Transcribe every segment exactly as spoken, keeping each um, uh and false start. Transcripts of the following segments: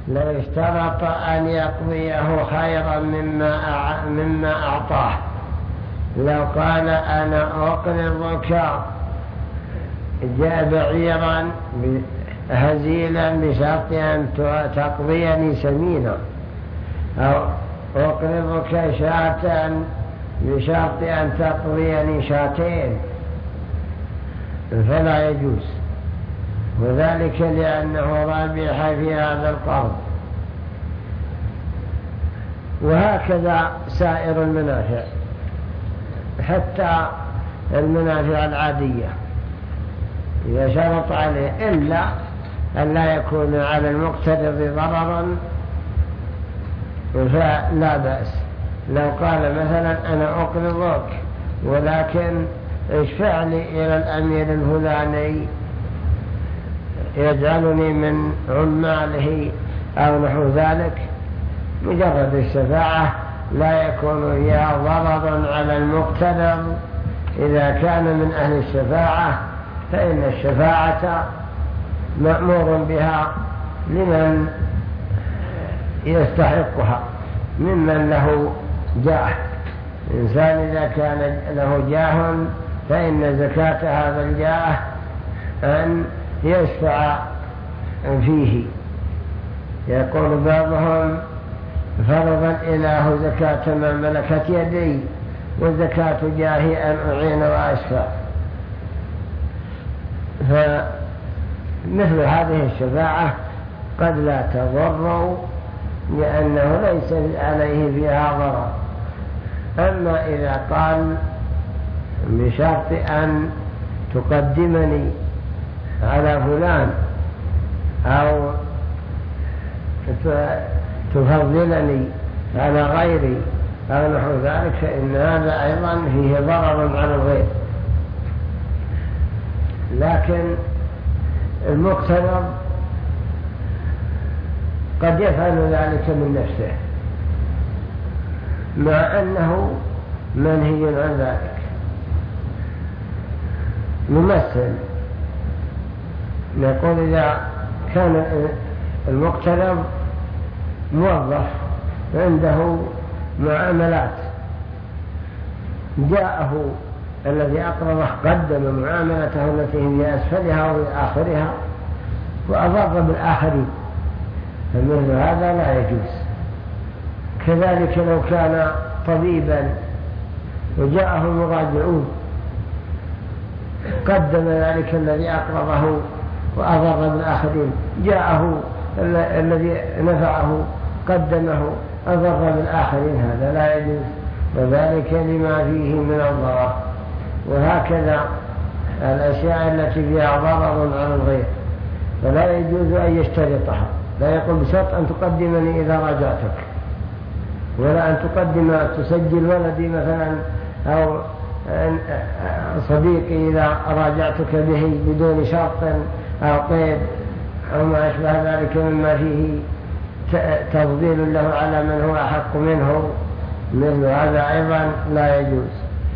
لو اشترط أن يقضيه خيرا مما مما أعطاه. لو قال أنا أقرضك جاء بعيرا هزيلا بشرط أن تقضيني سمينا، أو أقرضك شاة بشرط أن تقضيني شاتين، فلا يجوز، وذلك لأنه رابح في هذا القرض. وهكذا سائر المنافع، حتى المنافع العادية إذا شرط عليه، إلا أن لا يكون على المقترض ضررا فلا بأس. لو قال مثلا أنا أقرضك ولكن اشفع لي إلى الأمير الفلاني يجعلني من عماله أو نحو ذلك، مجرد الشفاعة لا يكون فيها ضرر على المقترض. إذا كان من أهل الشفاعة فإن الشفاعة مأمور بها لمن يستحقها ممن له جاه. الإنسان إذا كان له جاه فإن زكاة هذا الجاه أن يشفع فيه. يقول بعضهم فرض الإله زكاة ما ملكت يدي، وزكاة جاهي أن أعين وأشفع. فمثل هذه الشفاعة قد لا تضر لأنه ليس عليه فيها ضرر. أما إذا قال بشرط أن تقدمني على فلان أو تفضلني على غيري أو نحو ذلك، فإن هذا أيضا فيه ضرر على الغير. لكن المقترض قد يفعل ذلك من نفسه مع أنه منهي عن ذلك. نمثل، نقول إذا كان المقترض موظف عنده معاملات، جاءه الذي أقرضه قدم معاملته التي هي أسفلها وآخرها وأضر بالآخرين، فمثل هذا لا يجوز. كذلك لو كان طبيبا وجاءه المراجعون قدم ذلك الذي أقرضه وأضر بالآخرين، جاءه الذي نفعه قدمه أضر بالآخرين، هذا لا يجوز، وذلك لما فيه من الضرر. وهكذا الأشياء التي فيها ضرر على الغير فلا يجوز أن يشترطها. لا يقول بشرط أن تقدمني إذا راجعتك، ولا أن تقدم تسجل ولدي مثلا أو صديقي إذا راجعتك به بدون شرط أو قيد أو ما أشبه ذلك مما فيه تفضيل له على من هو أحق منه. مثل هذا أيضا لا يجوز.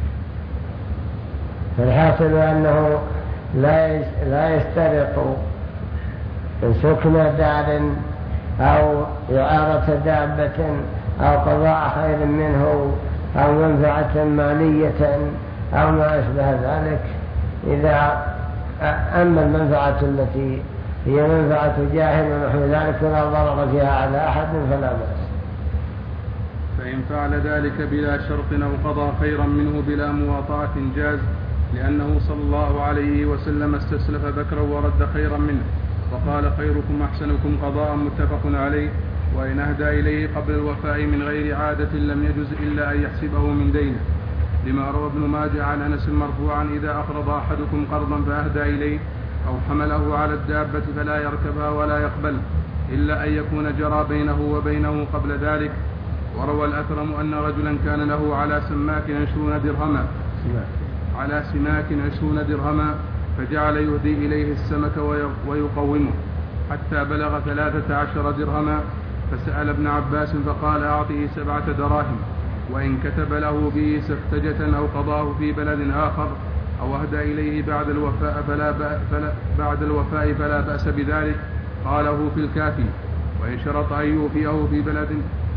فالحاصل أنه لا يشترط سكن دار أو إعارة دابة أو قضاء خير منه أو منفعة مالية أو ما أشبه ذلك. إذا أما المنفعة التي هي منفعة جاهل ونحو ذلك ولا ضرر فيها على أحد فلا بأس. فإن فعل ذلك بلا شرط أو قضى خيرا منه بلا مواطعة جاز، لأنه صلى الله عليه وسلم استسلف بكرا ورد خيرا منه، وقال خيركم أحسنكم قضاء متفق عليه. وإن أهدى إليه قبل الوفاء من غير عادة لم يجز إلا أن يحسبه من دينه، لما روى ابن ماجه عن أنس مرفوعا: إذا أقرض أحدكم قرضا فأهدى إليه أو حمله على الدابة فلا يركبها ولا يقبل إلا أن يكون جرى بينه وبينه قبل ذلك. وروى الأثرم أن رجلا كان له على سماك عشرون درهما على سماك عشرون درهما فجعل يهدي إليه السمك ويقومه حتى بلغ ثلاثة عشر درهما، فسأل ابن عباس فقال: أعطيه سبعة دراهم، وإن كتب له به سفتجة أو قضاه في بلد آخر أو أهدى إليه بعد الوفاء فلا, فلا, بعد الوفاء فلا بأس بذلك. قاله في الكافي. وإن شرط أن يوفيه في بلد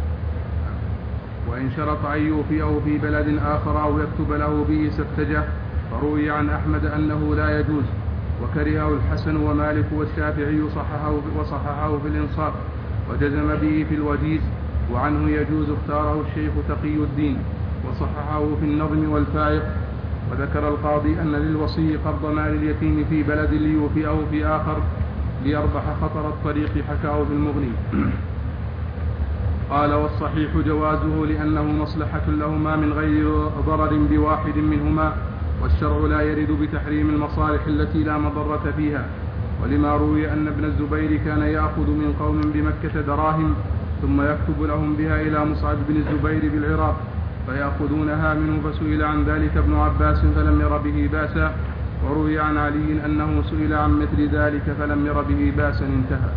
وإن شرط أن يوفيه في بلد آخر أو يكتب له به سفتجه، فروي عن أحمد أنه لا يجوز، وكرهه الحسن ومالك والشافعي صححه وصححه في الإنصاف، وجزم به في الوجيز، وعنه يجوز اختاره الشيخ تقي الدين، وصححه في النظم والفائق. وذكر القاضي أن للوصي قبض مال اليتيم في بلد ليوفيه في آخر ليربح خطر الطريق، حكاه في المغني. قال: والصحيح جوازه لأنه مصلحة لهما من غير ضرر بواحد منهما، والشرع لا يرد بتحريم المصالح التي لا مضرة فيها. ولما روي أن ابن الزبير كان يأخذ من قوم بمكة دراهم ثم يكتب لهم بها إلى مصعب بن الزبير بالعراق فيأخذونها منه، فسئل عن ذلك ابن عباس فلم ير به باسا. وروي عن علي أنه سئل عن مثل ذلك فلم ير به باسا. انتهى.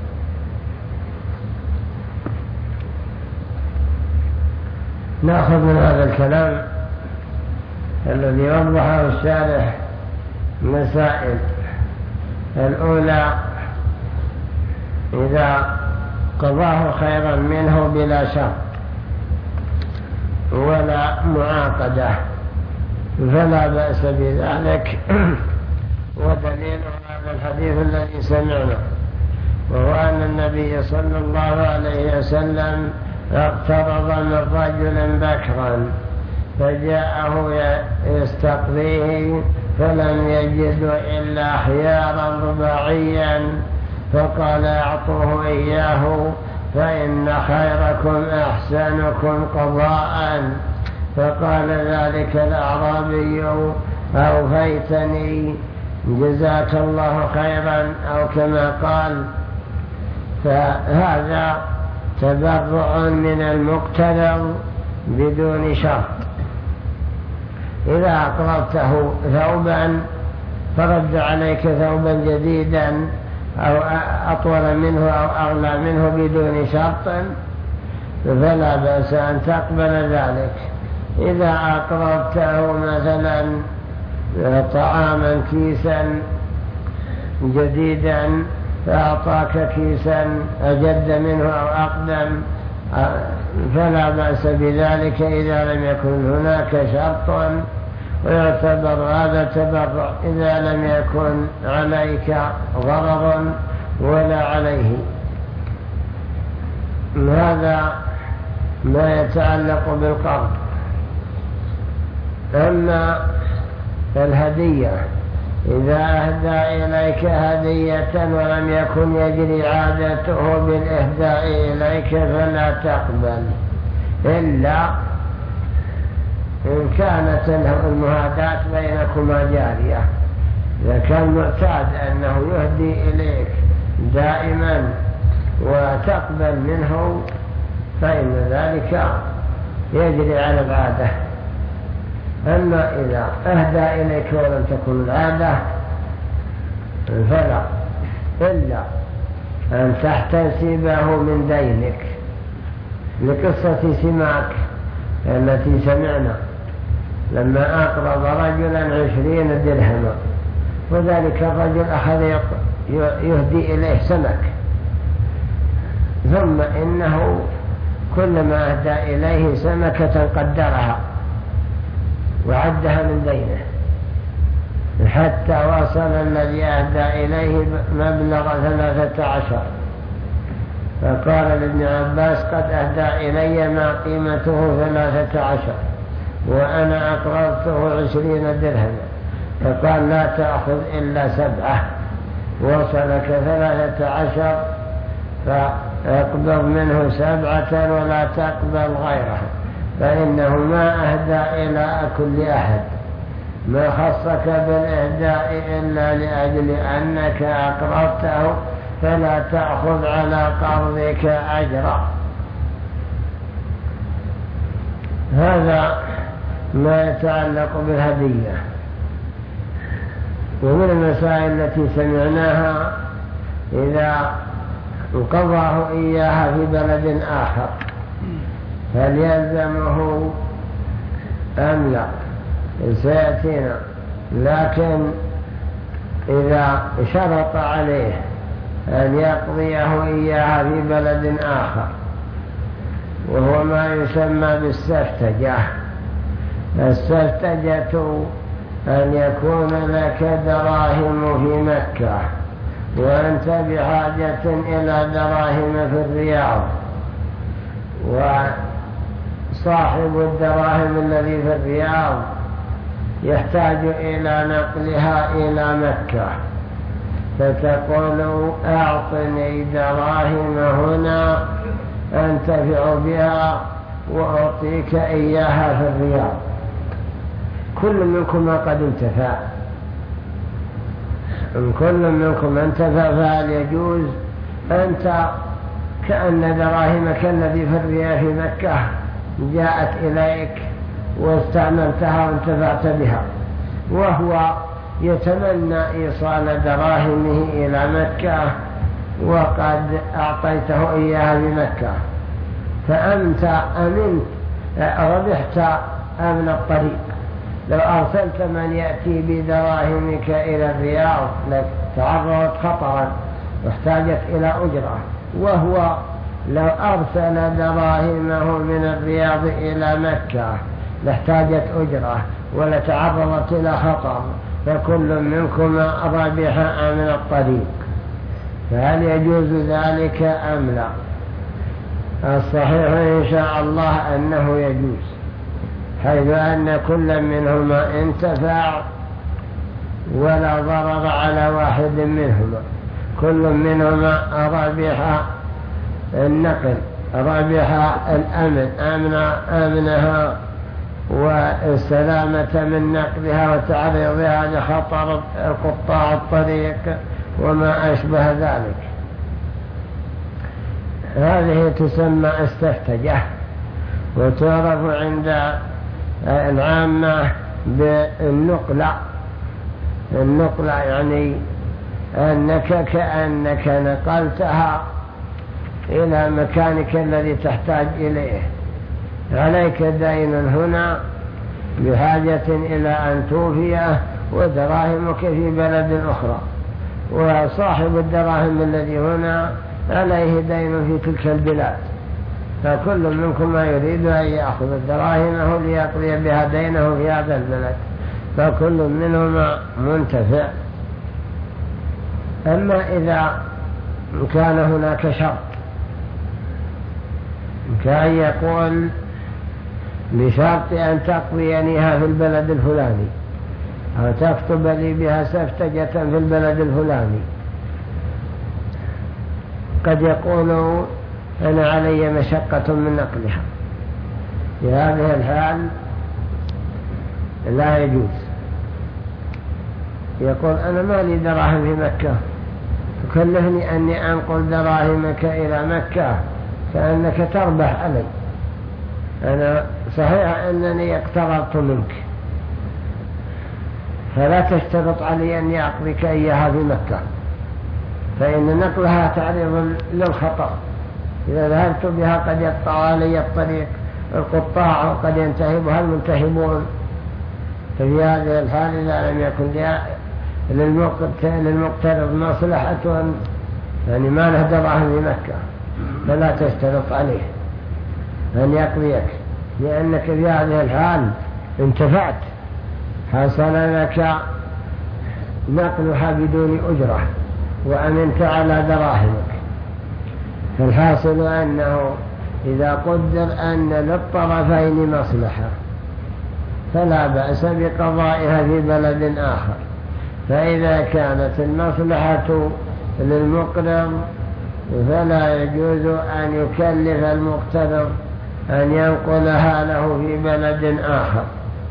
نأخذ من هذا الكلام الذي وضحه الشارح مسائل. الأولى: إذا قضاه خيرا منه بلا شرط ولا معاقدة فلا بأس بذلك، ودليل هذا الحديث الذي سمعنا، وهو أن النبي صلى الله عليه وسلم اقترض من رجل بكرا فجاءه يستقضيه فلم يجد إلا خيارا رباعيا، فقال: اعطوه إياه فإن خيركم أحسنكم قضاء. فقال ذلك الأعرابي: أوفيتني، جزاك الله خيرا، أو كما قال. فهذا تبرع من المقترض بدون شرط. إذا أقرضته ثوبا فرد عليك ثوبا جديدا أو أطول منه أو أغلى منه بدون شرط فلا بأس أن تقبل ذلك. إذا أقرضته مثلا طعاما كيسا جديدا فأعطاك كيسا أجد منه أو أقدم فلا بأس بذلك إذا لم يكن هناك شرط، ويعتبر هذا تبرع إذا لم يكن عليك ضرر ولا عليه. هذا ما يتعلق بالقرض. أما الهدية: إذا أهدى إليك هدية ولم يكن يجري عادته بالإهداء إليك فلا تقبل، إلا إن كانت المهاداة بينكما جارية. إذا كان معتاد أنه يهدي إليك دائما وتقبل منه فإن ذلك يجري على العادة. أما إذا أهدى إليك ولم تكن العادة فلا، إلا أن تحتسبه من دينك، لقصة سماك التي سمعنا لما أقرض رجلا عشرين درهما، وذلك الرجل أخذ يهدي إليه سمك، ثم إنه كلما أهدى إليه سمكة قدرها وعدها من دينه حتى وصل الذي أهدى إليه مبلغ ثلاثة عشر، فقال لابن عباس: قد أهدى إلي ما قيمته ثلاثة عشر وأنا أقرضته عشرين درهما. فقال: لا تأخذ إلا سبعة، وصلك ثلاثة عشر فاقبض منه سبعة ولا تقبل غيرها، فإنه ما أهدى إلى كل أحد، ما خصك بالإهداء إلا لأجل أنك أقرضته، فلا تأخذ على قرضك أجرا. هذا ما يتعلق بالهدية. ومن المسائل التي سمعناها: إذا قضاه إياها في بلد آخر هل يلزمه أم لا؟ سيأتينا. لكن إذا شرط عليه أن يقضيه إياها في بلد آخر، وهو ما يسمى بالسفتجة. السفتجة أن يكون لك دراهم في مكة وأنت بحاجة إلى دراهم في الرياض، وصاحب الدراهم الذي في الرياض يحتاج إلى نقلها إلى مكة، فتقول أعطني دراهم هنا أنتفع بها وأعطيك إياها في الرياض. كل منكم قد انتفع، إن كل منكم انتفع فهل يجوز أنت كأن دراهمك الذي في الرياض في مكة جاءت إليك واستعملتها وانتفعت بها، وهو يتمنى إيصال دراهمه إلى مكة وقد أعطيته إياها بمكة، فأنت أمنت ربحت أمن الطريق. لو أرسلت من يأتي بدراهمك إلى الرياض تعرضت خطرا واحتاجت إلى أجرة، وهو لو أرسل دراهمه من الرياض إلى مكة لاحتاجت أجرة ولتعرضت إلى خطر، فكل منكما ربح من الطريق. فهل يجوز ذلك أم لا؟ الصحيح إن شاء الله أنه يجوز، حيث أن كل منهما انتفع ولا ضرر على واحد منهما، كل منهما ربح النقل، ربح الأمن، أمن أمنها والسلامة من نقلها وتعرضها لخطر قطاع الطريق وما أشبه ذلك. هذه تسمى استفتجة، وتعرف عند العامة بالنقلة. النقلة يعني أنك كأنك نقلتها إلى مكانك الذي تحتاج إليه، عليك دين هنا بحاجة إلى أن توفيه ودراهمك في بلد أخرى، وصاحب الدراهم الذي هنا عليه دين في تلك البلاد، فكل منكم ما يريد أن يأخذ دراهمه ليقضي بها دينه في هذا البلد، فكل منهما منتفع. أما إذا كان هناك شرط كان يقول بشرط أن تقضينيها في البلد الفلاني أو تكتب لي بها سفتجة في البلد الفلاني، قد يقول أنا علي مشقة من نقلها، في هذه الحال لا يجوز. يقول أنا ما لي دراهم في مكة، تكلفني أني أنقل دراهمك إلى مكة فأنك تربح علي، أنا صحيح أنني اقترضت منك، فلا تشترط علي أني أقضيك إياها في مكة، فإن نقلها تعرض للخطر، إذا ذهبت بها قد يقطع علي الطريق القطاع وقد ينتهبها المنتهبون، ففي هذه الحال إذا لم يكن للمقترض مصلحة يعني ما له دراهم في مكة فلا تشترط عليه أن يقضيك، لأنك في هذه الحال انتفعت، حصل لك نقلها بدون أجرة وأمنت على دراهمك. فالحاصل أنه إذا قدر أن للطرفين مصلحة فلا بأس بقضائها في بلد آخر، فإذا كانت المصلحة للمقرض فلا يجوز أن يكلف المقترض أن ينقلها له في بلد آخر.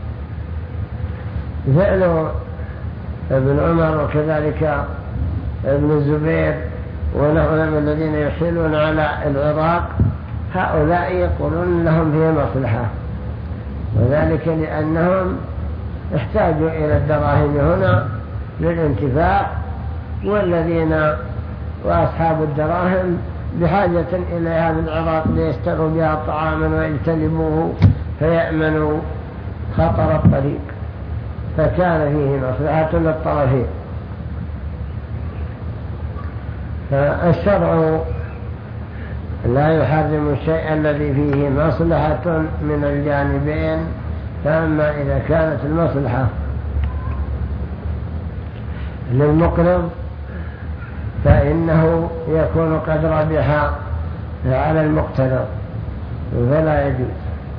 فعل ابن عمر وكذلك ابن الزبير ونحن الذين يحيلون على العراق، هؤلاء يقولون لهم فيه مصلحة، وذلك لأنهم احتاجوا إلى الدراهم هنا للانتفاع، والذين وأصحاب الدراهم بحاجة إليها من العراق ليشتروا بها طعاما ويجتنبوه فيأمنوا خطر الطريق، فكان فيه مصلحة للطرفين. فالشرع لا يحرم الشيء الذي فيه مصلحة من الجانبين، فأما إذا كانت المصلحة للمقرض فإنه يكون قد ربح على المقترض فلا يجوز.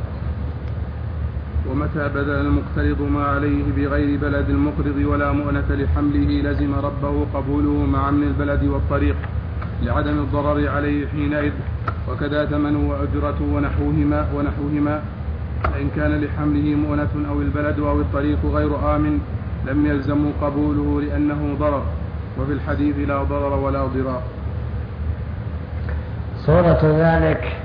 ومتى بذل المقترض ما عليه بغير بلد المقرض ولا مؤنة لحمله لزم ربه قبوله مع من البلد والطريق لعدم الضرر عليه حينئذ، وكذا ثمنه وأجرته ونحوهما, ونحوهما فإن كان لحمله مؤنة أو البلد أو الطريق غير آمن لم يلزم قبوله لأنه ضرر، وفي الحديث لا ضرر ولا ضرار. صورة ذلك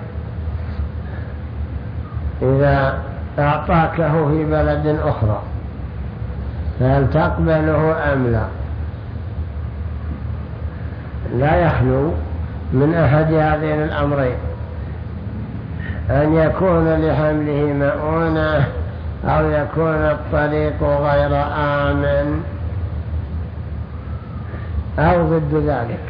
إذا أعطاكه في بلد أخرى فهل تقبله أم لا؟ لا يخلو من أحد هذين الأمرين، أن يكون لحمله مؤونة أو يكون الطريق غير آمن أو ضد ذلك.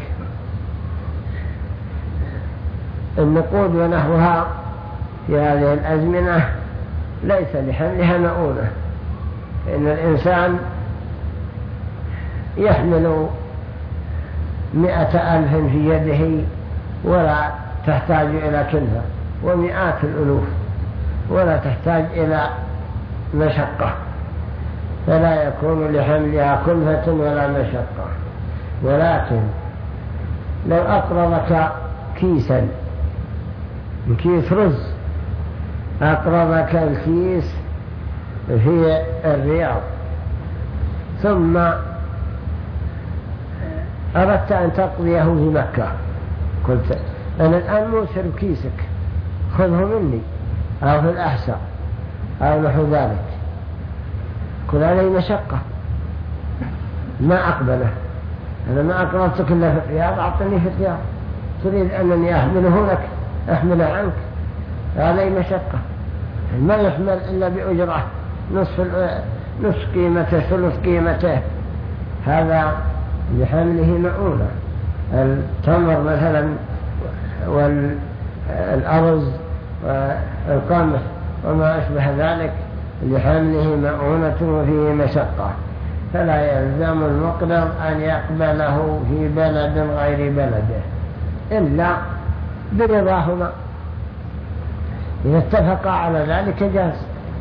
النقود ونحوها في هذه الأزمنة ليس لحملها مؤونة، إن الإنسان يحمل مئة ألف في يده ولا تحتاج إلى كلفة، ومئات الألوف ولا تحتاج إلى مشقة، فلا يكون لحملها كلفة ولا مشقة. ولكن لو أقرضك كيسا كيس رز، أقرضك الكيس في الرياض ثم أردت أن تقضيه في مكة، قلت أنا الآن موسر كيسك خذه مني، أو في الأحساء أو نحو ذلك، قل علي مشقة ما أقبله، أنا ما أقرضتك إلا في الرياض، أعطني في الرياض، تريد أنني أحمله لك أحمله عنك، علي مشقة، ما يحمل إلا بأجرة نصف نصف قيمته ثلث قيمته، هذا لحمله مؤونة. التمر مثلا والأرز والقمح وما أشبه ذلك لحمله مؤونة وفيه مشقة، فلا يلزم المقرض أن يقبله في بلد غير بلده إلا برضاهما، إذا اتفقا على ذلك جاز.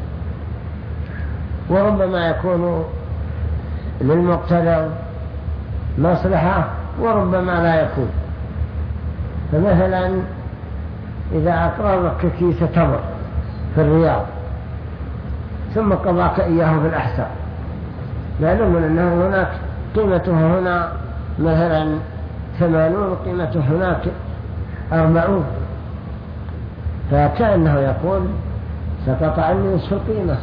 وربما يكون للمقترض مصلحة وربما لا يكون، فمثلا إذا أقرضك كيس تمر في الرياض ثم قضاك إياه في الأحساء، معلوم أنه هناك قيمته هنا مثلا ثمانون قيمته هناك أربعون، فكأنه يقول سقط عني نصف القيمة،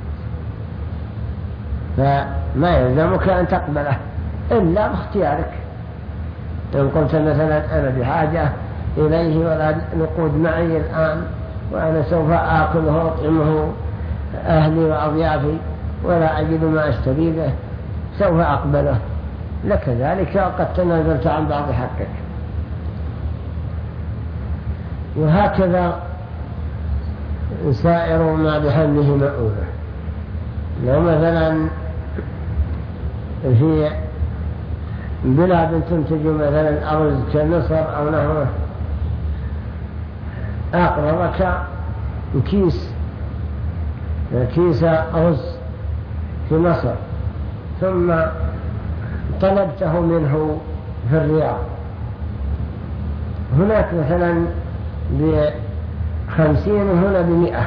فما يلزمك أن تقبله إلا باختيارك. إن قلت مثلا أنا بحاجة إليه ولا نقود معي الآن وأنا سوف آكله وأطعمه أهلي وأضيافي ولا أجد ما أشتري به، سوف أقبله لك ذلك وقد تنازلت عن بعض حقك. وهكذا سائر ما بحمله مؤونة. لو مثلا في بلاد تنتج مثلا أرز كمصر أو نحوه، أقرضك كيس كيس رز في مصر ثم طلبته منه في الرياض، هناك مثلا بخمسين وهنا بمئة،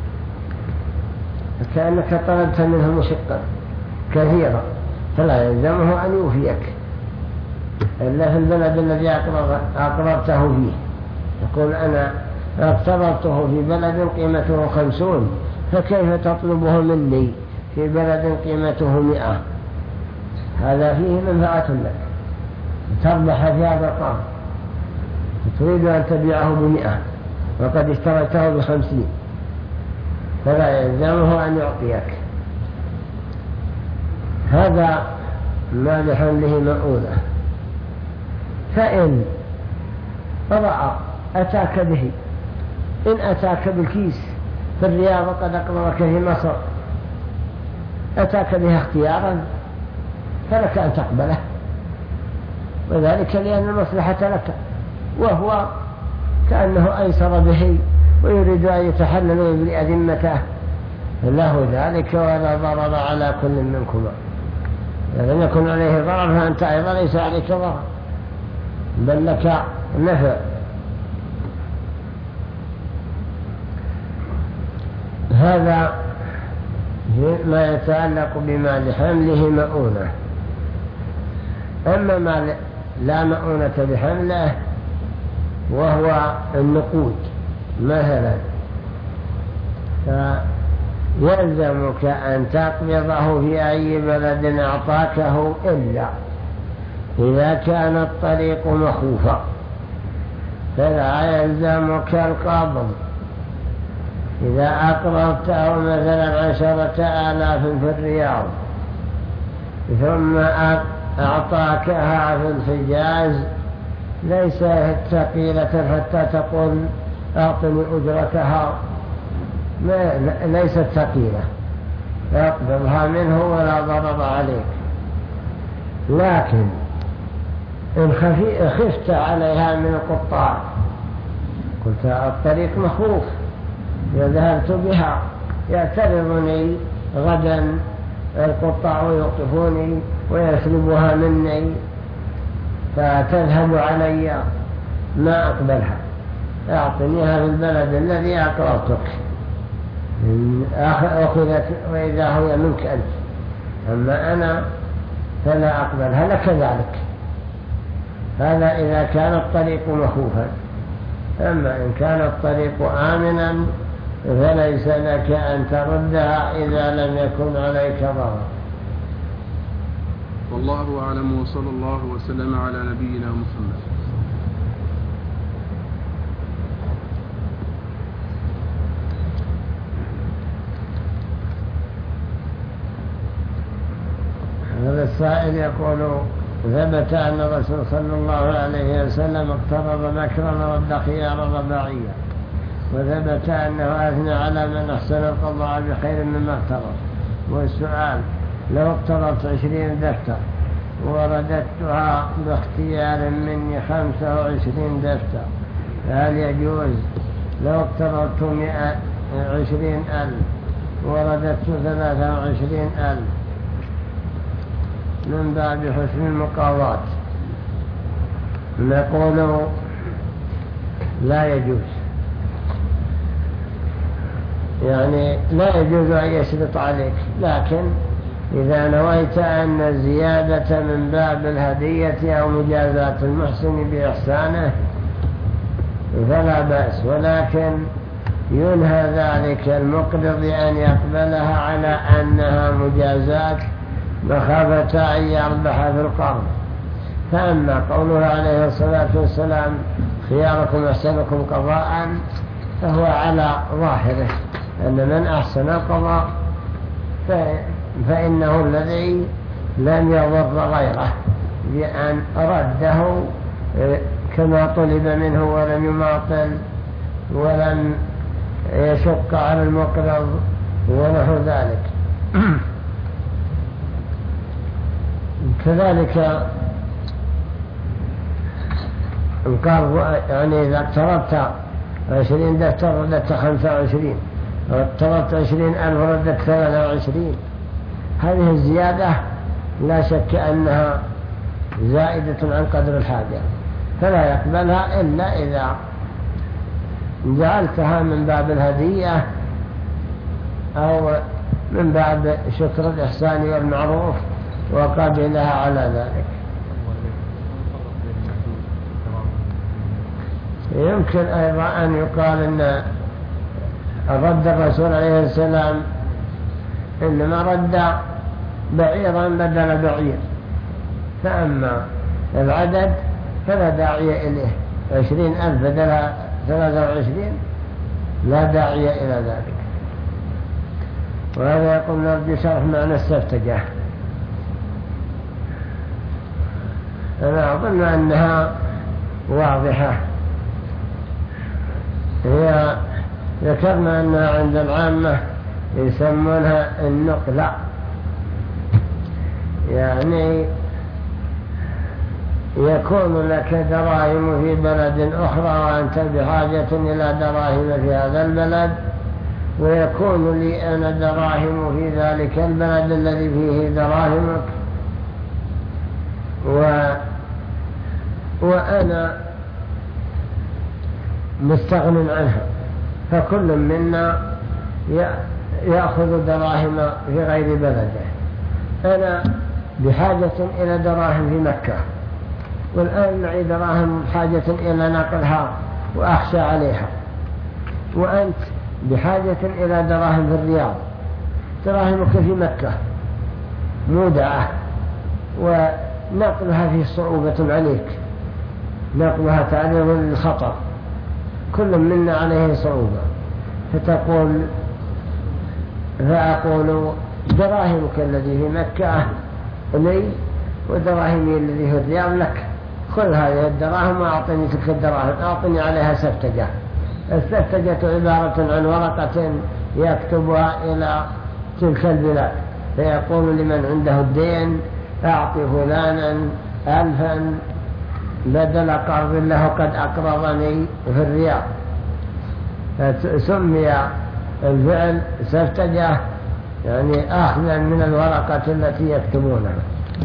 فكأنك طلبت منه مشقة كثيرة، فلا يلزمه أن يوفيك إلا في البلد الذي أقرضته فيه. يقول أنا اقترضته في بلد قيمته خمسون، فكيف تطلبه مني في بلد قيمته مئة؟ هذا فيه منفعة لك، تربح في هذا القرض، تريد أن تبيعه بمئة وقد اشتريته بخمسين، فلا يلزمه أن يعطيك. هذا ما لحمله مؤونة. فإن رأى أتاك به، إن أتاك بالكيس في الرياض قد أقررك في مصر أتاك بها اختيارا فلك أن تقبله، وذلك لأن المصلحة لك، وهو كأنه أيسر به ويريد أن يتحلل ويبرئ ذمته، له ذلك ولا ضرر على كل منكما. إذا لم يكن عليه ضرر فأنت أيضا ليس عليك ضرر بل لك نفع. هذا ما يتعلق بما لحمله مؤونة. أما ما لا مؤونة بحمله وهو النقود مثلا، فيلزمك أن تقبضه في أي بلد أعطاكه إلا إذا كان الطريق مخوفا، فلا يلزمك القبض. إذا أقرضته مثلا عشرة آلاف في الرياض ثم أعطاكها في الحجاز ليس ثقيلة حتى تقول أعطني أجرتها، ليست ثقيلة، يقبضها منه ولا ضرر عليك. لكن إن خفت عليها من القطاع، قلت الطريق مخوف، ذهبت بها يعترضني غدا القطاع ويوقفوني ويسلبها مني فتذهب علي، ما أقبلها، أعطنيها في البلد الذي أقرضتك أخذت وإذا هو منك أنت، أما أنا فلا أقبلها لك ذلك. هذا إذا كان الطريق مخوفا. أما إن كان الطريق آمنا فليس لك أن تردها إذا لم يكن عليك ضرر. والله أعلم، وصلى الله وسلم على نبينا محمد. هذا السائل يقول: ثبت أن الرسول صلى الله عليه وسلم اقترض مكرا ورد خيارا رباعيا، وثبت أنه أثنى على من أحسن القضاء بخير مما اقترض. والسؤال: لو اقترضت عشرين دفتر ورددتها باختيار مني خمسة وعشرين دفتر، فهل يجوز لو اقترضت مئة وعشرين ألف ورددت ثلاثة وعشرين ألف من باب حسن المقاضاة؟ نقول لا يجوز، يعني لا يجوز أن يشرط عليك، لكن إذا نويت أن الزيادة من باب الهدية أو مجازاة المحسن بإحسانه فلا بأس، ولكن ينهى ذلك المقرض أن يقبلها على أنها مجازات مخافة أن يربح في القرض. فأما قوله عليه الصلاة والسلام: خياركم أحسنكم قضاء، فهو على ظاهره أن من أحسن القضاء فإنه الذي لم يضر غيره بأن رده كما طلب منه ولم يماطل ولم يشق على المقرض ونحو ذلك. كذلك القرض، يعني إذا اقترضت عشرين دفتر ردت خمسة وعشرين، اقترضت عشرين ألف ردت ثلاثة وعشرين، هذه الزيادة لا شك أنها زائدة عن قدر الحاجة، فلا يقبلها إلا إذا جعلتها من باب الهدية أو من باب شكر الإحسان والمعروف وقابلها على ذلك. يمكن أيضا أن يقال أن رد الرسول عليه السلام إنما رد بعيرا بدل بعير، فأما العدد فلا داعي إليه، عشرين ألف بدل ثلاثة وعشرين لا داعي إلى ذلك. وهذا يقول نرجو شرح معنى استفتجه. أنا أظن أنها واضحة. هي ذكرنا أنها عند العامة يسمونها النقلة، يعني يكون لك دراهم في بلد أخرى وأنت بحاجة إلى دراهم في هذا البلد، ويكون لي أنا دراهم في ذلك البلد الذي فيه دراهمك، و... وأنا مستغن عنها، فكل منا يأخذ دراهم في غير بلده. أنا بحاجة إلى دراهم في مكة، والآن معي دراهم بحاجة إلى نقلها وأخشى عليها، وأنت بحاجة إلى دراهم في الرياض، دراهمك في مكة مودعة ونقلها فيه صعوبة عليك، نقلها تعرض للخطر، كل منا عليه صعوبة، فتقول فأقول دراهمك الذي في مكة لي ودراهمي الذي في الرياض لك، خذ هذه الدراهم وأعطني تلك الدراهم، أعطني عليها سفتجة. السفتجة عبارة عن ورقة يكتبها إلى تلك البلاد، فيقول لمن عنده الدين أعطي فلانا ألفا بدل قرض له قد أقرضني في الرياض، سمي الفعل سفتجة، يعني أخذا من الورقة التي يكتبونها.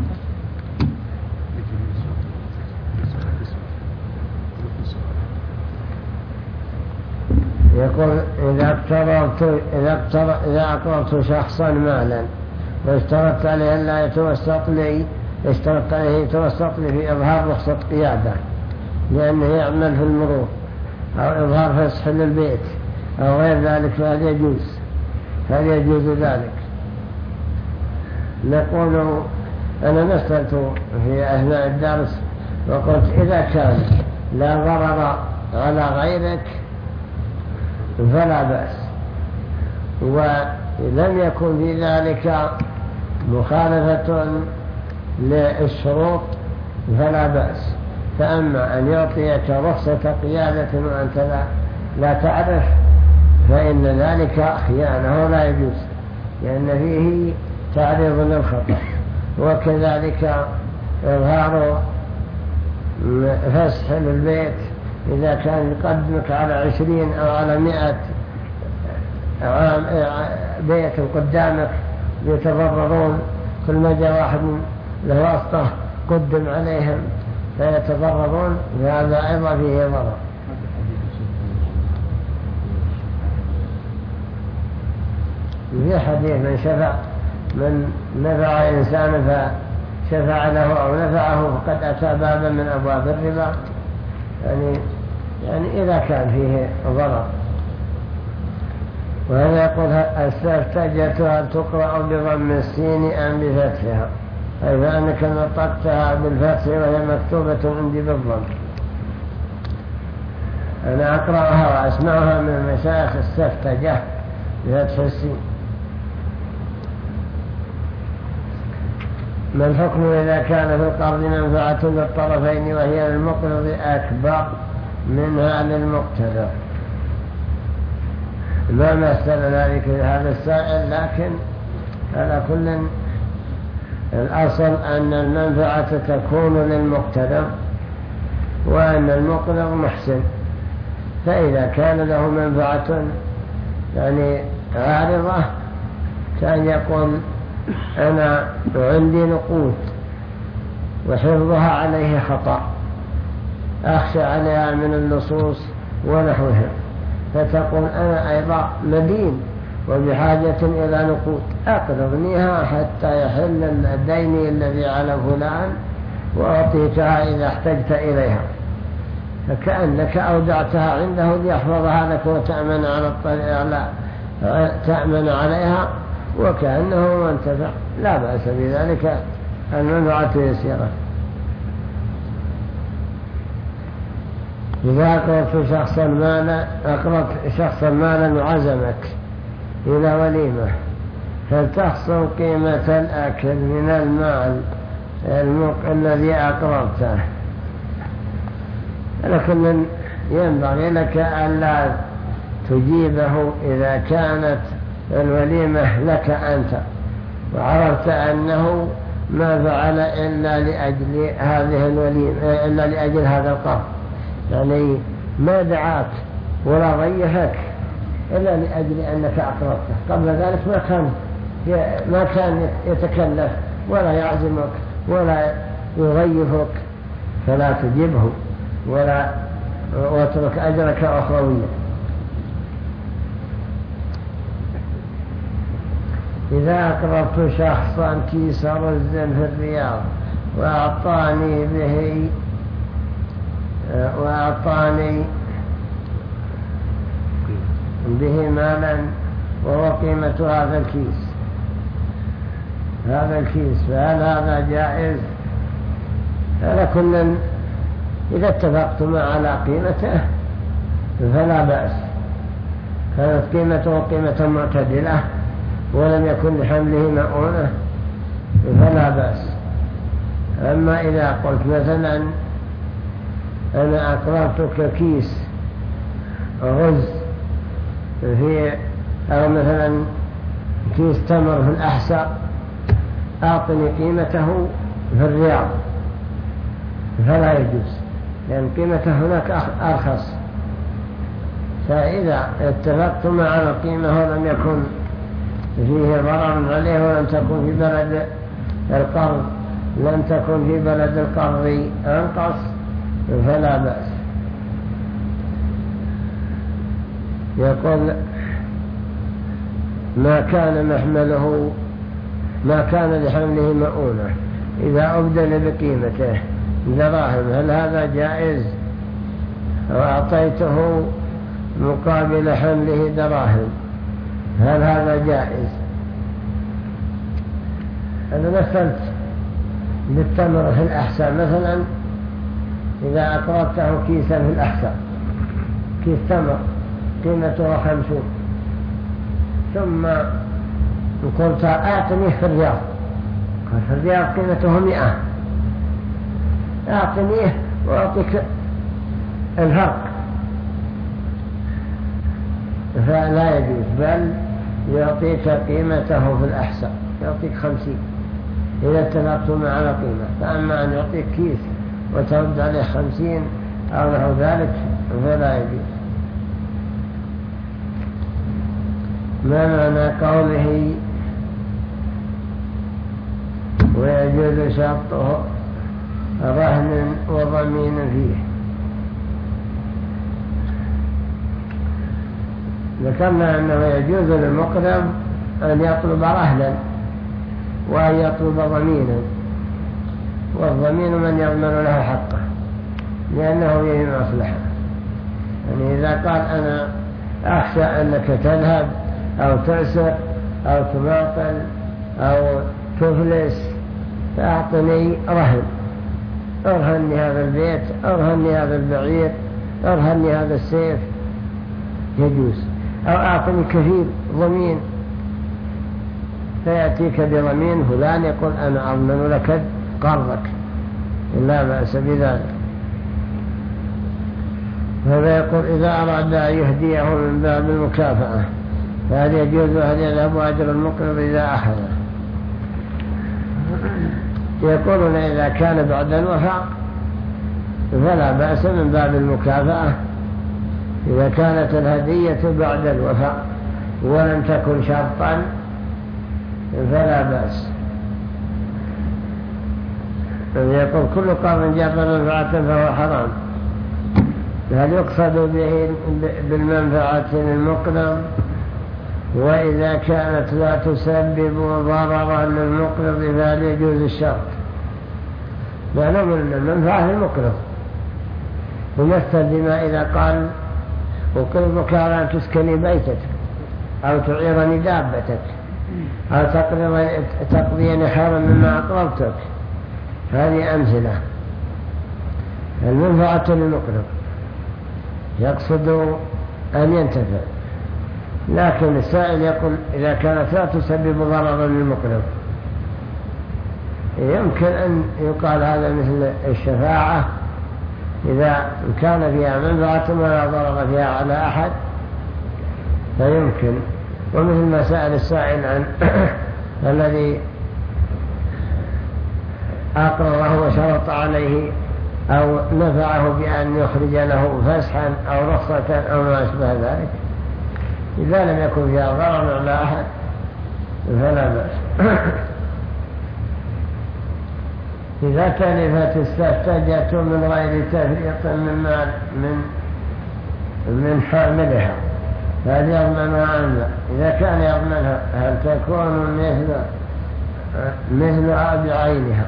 يقول إذا اقترضت إذا إذا أقرضت شخصا مالا واشترطت عليه أن لا يتوسط لي، اشترطت عليه يتوسط لي في إظهار رخصة قيادة لأنه يعمل في المرور، أو إظهار فسح للبيت أو غير ذلك، فهذا يجوز، هل يجوز ذلك؟ نقول أنا مثلت في أثناء الدرس وقلت إذا كان لا ضرر على غيرك فلا بأس، ولم يكن في ذلك مخالفة للشروط فلا بأس. فأما أن يعطيك رخصة قيادة وأنت لا, لا تعرف فإن ذلك خيانة لا يجوز، لأن فيه تعريض للخطأ. وكذلك إظهار فسح للبيت إذا كان يقدمك على عشرين أو على مئة بيت قدامك يتضررون، كل ما جاء واحد له واسطة قدم عليهم فيتضررون، وهذا أيضا فيه ضرر. في حديث من شفع من نفع إنسان فشفع له أو نفعه فقد أتى بابا من أبواب الربا، يعني يعني إذا كان فيه ضرر. وهذا يقول السفتجة هل تقرأ بضم السين أم بفتحها؟ أي فأنك نطقتها بالفتح وهي مكتوبة عندي بالضم. أنا أقرأها وأسمعها من مشايخ السفتجة بفتح السين. ما الحكم إذا كان في القرض منفعة للطرفين وهي للمقرض أكبر منها للمقتدر؟ ما مثل ذلك هذا السائل، لكن على كل الأصل أن المنفعة تكون للمقتدر وأن المقرض محسن. فإذا كان له منفعة يعني عارضة كان يقول أنا عندي نقود وحفظها عليه خطأ، أخشى عليها من اللصوص ونحوها، فتقول أنا أيضا مدين وبحاجة إلى نقود، أقرضنيها حتى يحل الدين الذي على فلان وأعطيتها إذا احتجت إليها، فكأنك أودعتها عنده ليحفظها لك وتأمن على الطريق تأمن عليها وكأنه منتفع، لا بأس بذلك، المنفعة يسيرة. إذا أقرضت شخصا مالا أقرضت شخصا مالا وعزمك إلى وليمة، فلتحصل قيمة الأكل من المال الذي أقرضته، لكن ينبغي لك ألا تجيبه إذا كانت الوليمة لك أنت وعرفت أنه ما فعل إلا لأجل هذه الوليمة إلا لأجل هذا القرض، يعني ما دعاك ولا ضيفك إلا لأجل أنك أقرضته. قبل ذلك ما كان ما كان يتكلف ولا يعزمك ولا يضيفك، فلا تجيبه ولا واترك أجرك أخرويا. إذا أقرضت شخصا كيس رز في الرياض وأعطاني به وأعطاني به مالا وهو قيمة هذا الكيس هذا الكيس فهل هذا جائز؟ هذا كلا إذا اتفقتم على قيمته فلا بأس، كانت قيمته قيمة معتدلة ولم يكن لحمله مؤونة فلا بأس. أما إذا قلت مثلا أنا أقرضتك كيس رز في أو مثلا كيس تمر في الأحساء أعطني قيمته في الرياض فلا يجوز، لأن قيمته هناك أرخص. فإذا اتفقتم على القيمة ولم يكن فيه ضرر عليه ولم تكن في بلد القرض لم تكن في بلد القرض أنقص فلا بأس. يقول ما كان محمله ما كان لحمله مؤونة إذا أبدل بقيمته دراهم هل هذا جائز؟ وأعطيته مقابل حمله دراهم هل هذا جائز؟ أنا مثلت بالتمر في الأحساء مثلا، إذا أقرضته كيسا في الأحساء كيس تمر قيمته خمسون ثم قلت أعطني في الرياض قال في الرياض قيمته مئة أعطنيه وأعطيك الفرق فلا يجوز، بل يعطيك قيمته في الأحساء يعطيك خمسين إذا اتفقتم على قيمة. فأما أن يعطيك كيس وترد عليه خمسين أو نحو ذلك فلا يجوز. ما معنى قوله ويجوز شرطه رهن وضمين فيه؟ ذكرنا أنه يجوز للمقرض أن يطلب رهنا وأن يطلب ضمينا، والضمين من يضمن له حقه لأنه فيه مصلحة. يعني إذا قال أنا أخشى أنك تذهب أو تأسر أو تماطل أو تفلس فأعطني رهن، ارهني هذا البيت، ارهني هذا البعير، ارهني هذا السيف، يجوز. أو أعطني كفيل ضمين فيأتيك بضمين فلان يقول أنا أضمن لك قرضك لا بأس بذلك. هذا يقول إذا أراد أن يهديه من باب المكافأة فهل يجوز أن يذهب أجر المقرض إذا أخذه؟ يقولون إذا كان بعد الوفاء فلا بأس من باب المكافأة إذا كانت الهدية بعد الوفاء ولم تكن شرطا فلا بأس. يقول كل قرض جر منفعة فهو حرام، هل يقصد به بالمنفعة للمقرض؟ وإذا كانت لا تسبب ضررا للمقرض فهل يجوز الشرط؟ لأنه من المنفعة للمقرض. ومثل بما إذا قال أقرضك على أن تسكني بيتك أو تعيرني دابتك أو تقضيني خيرا مما أقرضتك، هذه أمثلة. المنفعة للمقرض يقصد أن ينتفع، لكن السائل يقول إذا كانت لا تسبب ضررا للمقرض يمكن أن يقال هذا مثل الشفاعة إذا كان فيها منفعة ولا ضرر فيها على أحد فيمكن. ومثل مسائل السائل عن الذي أقرره وشرط عليه أو نفعه بأن يخرج له فسحا أو رخصة أو ما أشبه ذلك، إذا لم يكن فيها ضرر على أحد فلا بأس. إذا تلفت السفتجة من غير تفريط من مال من من حاملها فهل يضمنها أم لا؟ إذا كان يضمنها هل تكون مثل مثلها بعينها؟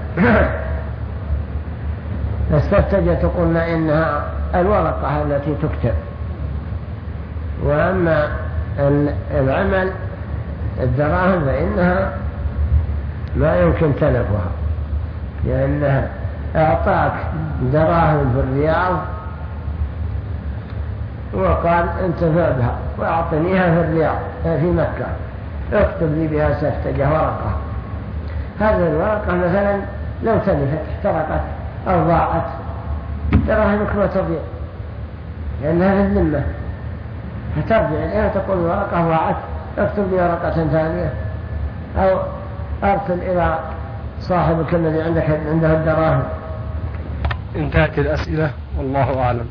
السفتجة قلنا إنها الورقة التي تكتب، وأما العمل الدراهم فإنها لا يمكن تلفها، لأنها أعطاك دراهم في الرياض وقال انتفع بها وأعطنيها في الرياض في مكة اكتب لي بها سفتجة ورقة. هذه الورقة مثلا لو تلفت احترقت أو ضاعت دراهمك ما تضيع لأنها في الذمة، فترجع إليها تقول الورقة ضاعت اكتب لي ورقة ثانية أو أرسل إلى صاحبك الذي عندك عنده الدراهم. انتهت الأسئلة والله أعلم.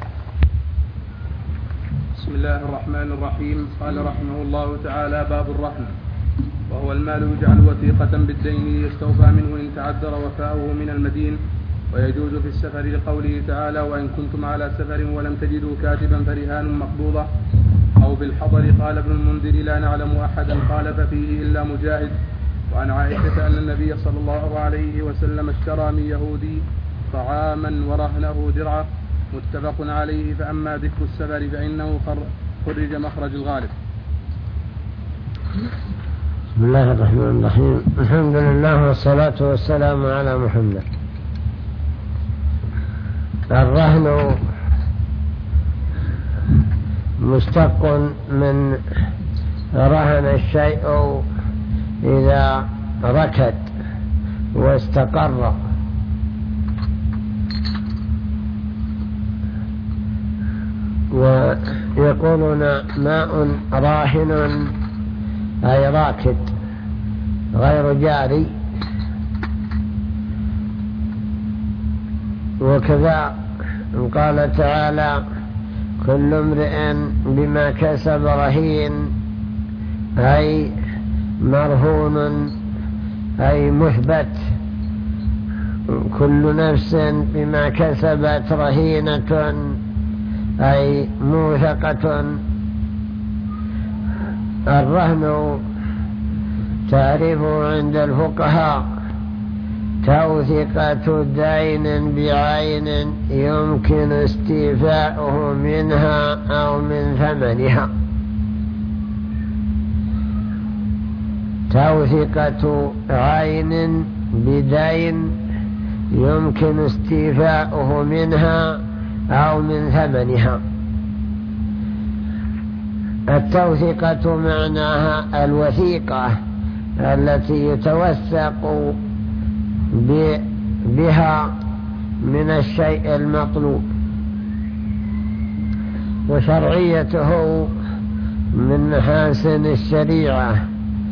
بسم الله الرحمن الرحيم. قال رحمه الله تعالى: باب الرهن، وهو المال يجعل وثيقة بالدين يستوفى منه إن تعذر وفاؤه من المدين، ويجوز في السفر لقوله تعالى: وإن كنتم على سفر ولم تجدوا كاتبا فرهان مقبوضة، أو بالحضر. قال ابن المنذر: لا نعلم أحدا خالف فيه إلا مجاهد. وعن عائشة أن النبي صلى الله عليه وسلم اشترى من يهودي طعاما ورهنه درعه، متفق عليه. فأما ذكر السفر فإنه خرج مخرج الغالب. بسم الله الرحمن الرحيم. الحمد لله والصلاة والسلام على محمد. الرهن مشتق من رهن الشيء إذا ركد واستقر، ويقولون ماء راهن أي راكد غير جاري. وكذا قال تعالى: كل امرئ بما كسب رهين، أي مرهون أي مثبت. كل نفس بما كسبت رهينة أي موثقة. الرهن تعرفه عند الفقهاء توثيقة دين بعين يمكن استيفاؤه منها أو من ثمنها. توثيقة عين بدين يمكن استيفاؤه منها أو من ثمنها. التوثيقة معناها الوثيقة التي يتوثق بها من الشيء المطلوب. وشرعيته من محاسن الشريعة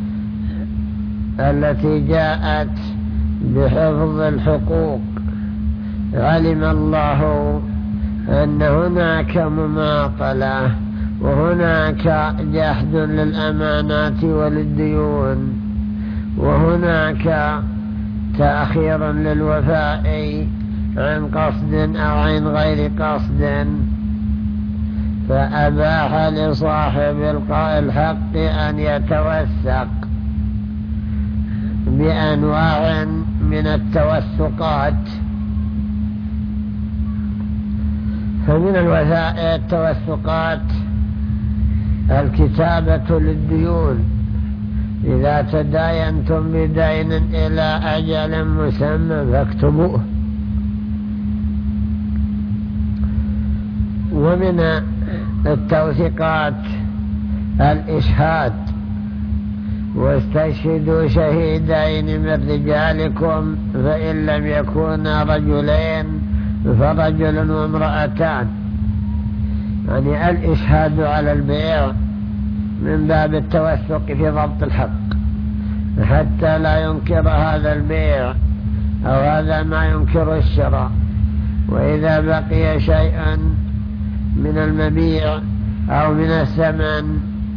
التي جاءت بحفظ الحقوق. علم الله أن هناك مماطلة وهناك جحد للأمانات وللديون وهناك تأخير للوفاء عن قصد أو عن غير قصد، فأباح لصاحب الحق أن يتوثق بأنواع من التوثقات. فمن الوثائق التوثقات الكتابة للديون، إذا تداينتم بدين إلى أجل مسمى فاكتبوه. ومن التوثيقات الإشهاد: واستشهدوا شهيدين من رجالكم فإن لم يكونا رجلين فرجل وامرأتان، يعني الإشهاد على البيع من باب التوثق في ضبط الحق حتى لا ينكر هذا البيع أو هذا ما ينكر الشراء. وإذا بقي شيء من المبيع أو من الثمن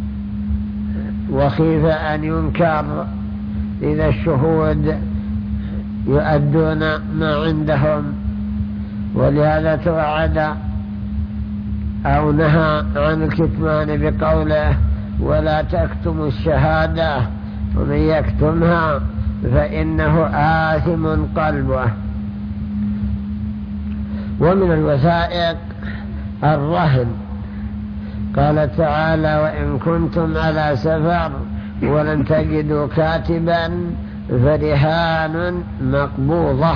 وخيف أن ينكر إذا الشهود يؤدون ما عندهم، ولهذا توعد أو نهى عن الكتمان بقوله ولا تكتموا الشهادة ومن يكتمها فإنه آثم قلبه. ومن الوثائق الرهن، قال تعالى وإن كنتم على سفر ولن تجدوا كاتبا فرهان مقبوضة،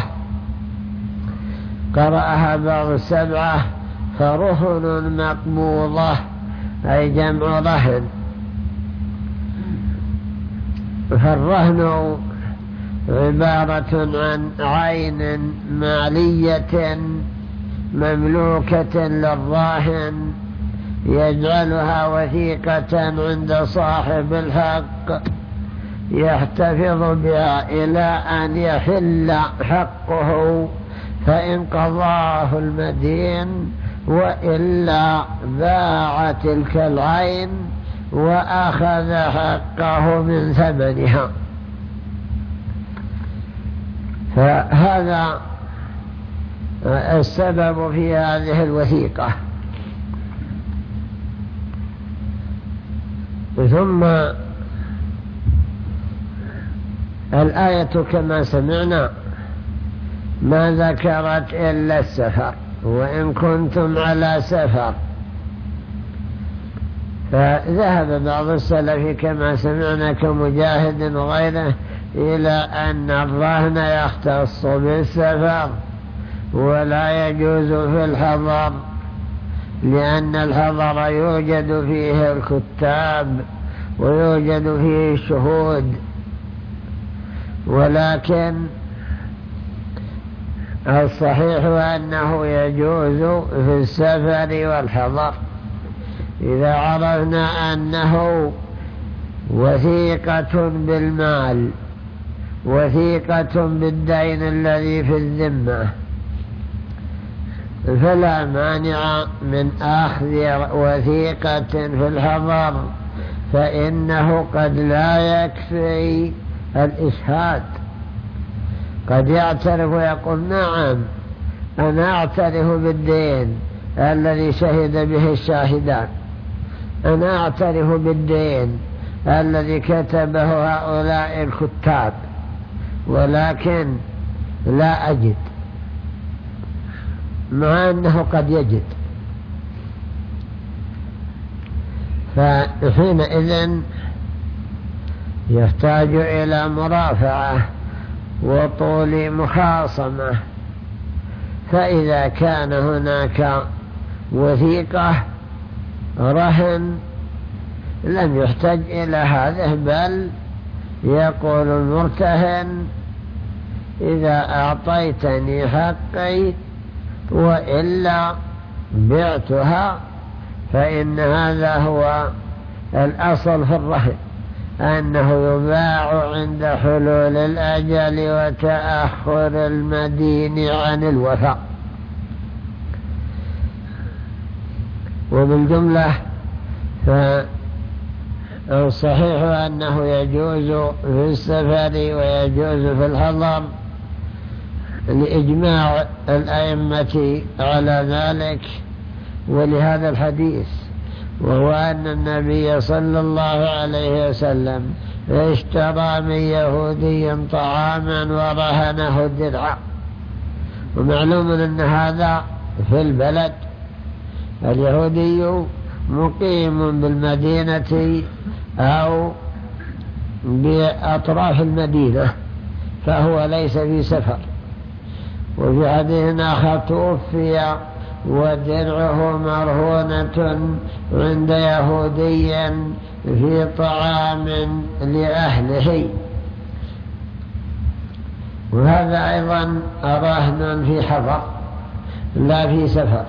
قرأها بعض السبعة فرهن مقبوضة أي جمع رهن. فالرهن عبارة عن عين مالية مملوكة للراهن يجعلها وثيقة عند صاحب الحق يحتفظ بها إلى أن يحل حقه، فإن قضاه المدين وإلا باع تلك العين وأخذ حقه من ثمنها. فهذا السبب في هذه الوثيقة. ثم الآية كما سمعنا ما ذكرت إلا السفر، وإن كنتم على سفر. فذهب بعض السلف كما سمعنا كمجاهد وغيره إلى أن الرهن يختص بالسفر ولا يجوز في الحضر، لأن الحضر يوجد فيه الكتاب ويوجد فيه الشهود. ولكن الصحيح أنه يجوز في السفر والحضر إذا عرفنا أنه وثيقة بالمال، وثيقة بالدين الذي في الذمة، فلا مانع من أخذ وثيقة في الحضر، فإنه قد لا يكفي الإشهاد. قد يعترف ويقول نعم أنا أعترف بالدين الذي شهد به الشاهدان، أنا أعترف بالدين الذي كتبه هؤلاء الكتاب، ولكن لا أجد، مع أنه قد يجد. فحينئذ يحتاج إلى مرافعة وطول مخاصمة. فإذا كان هناك وثيقة رهن لم يحتاج إلى هذا، بل يقول المرتهن إذا أعطيتني حقي وإلا بعتها، فإن هذا هو الأصل في الرهن، أنه يباع عند حلول الأجل وتأخر المدين عن الوفاء. وبالجملة فالصحيح أنه يجوز في السفر ويجوز في الحضر لإجماع الأئمة على ذلك، ولهذا الحديث، وهو أن النبي صلى الله عليه وسلم اشترى من يهودي طعاما ورهنه درعا. ومعلوم أن هذا في البلد، اليهودي مقيم بالمدينة أو بأطراف المدينة، فهو ليس في سفر. وفي حديث آخر توفي ودرعه مرهونة عند يهودي في طعام لأهله، وهذا أيضا رهن في حضر، لا في سفر.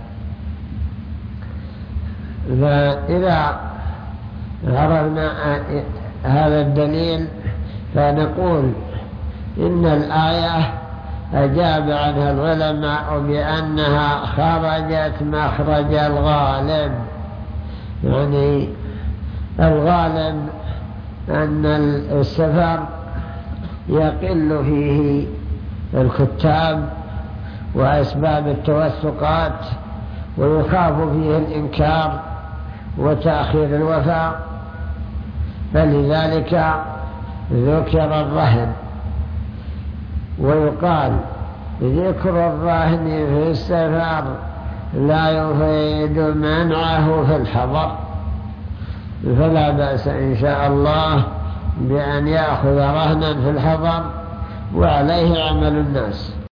فإذا عرفنا هذا الدليل فنقول إن الآية أجاب عنها العلماء بأنها خرجت مخرج الغالب، يعني الغالب أن السفر يقل فيه الكتاب وأسباب التوثقات، ويخاف فيه الإنكار وتأخير الوفاء، فلذلك ذكر الرهن. ويقال ذكر الرهن في السفر لا يفيد منعه في الحضر، فلا بأس إن شاء الله بأن يأخذ رهنا في الحضر وعليه عمل الناس.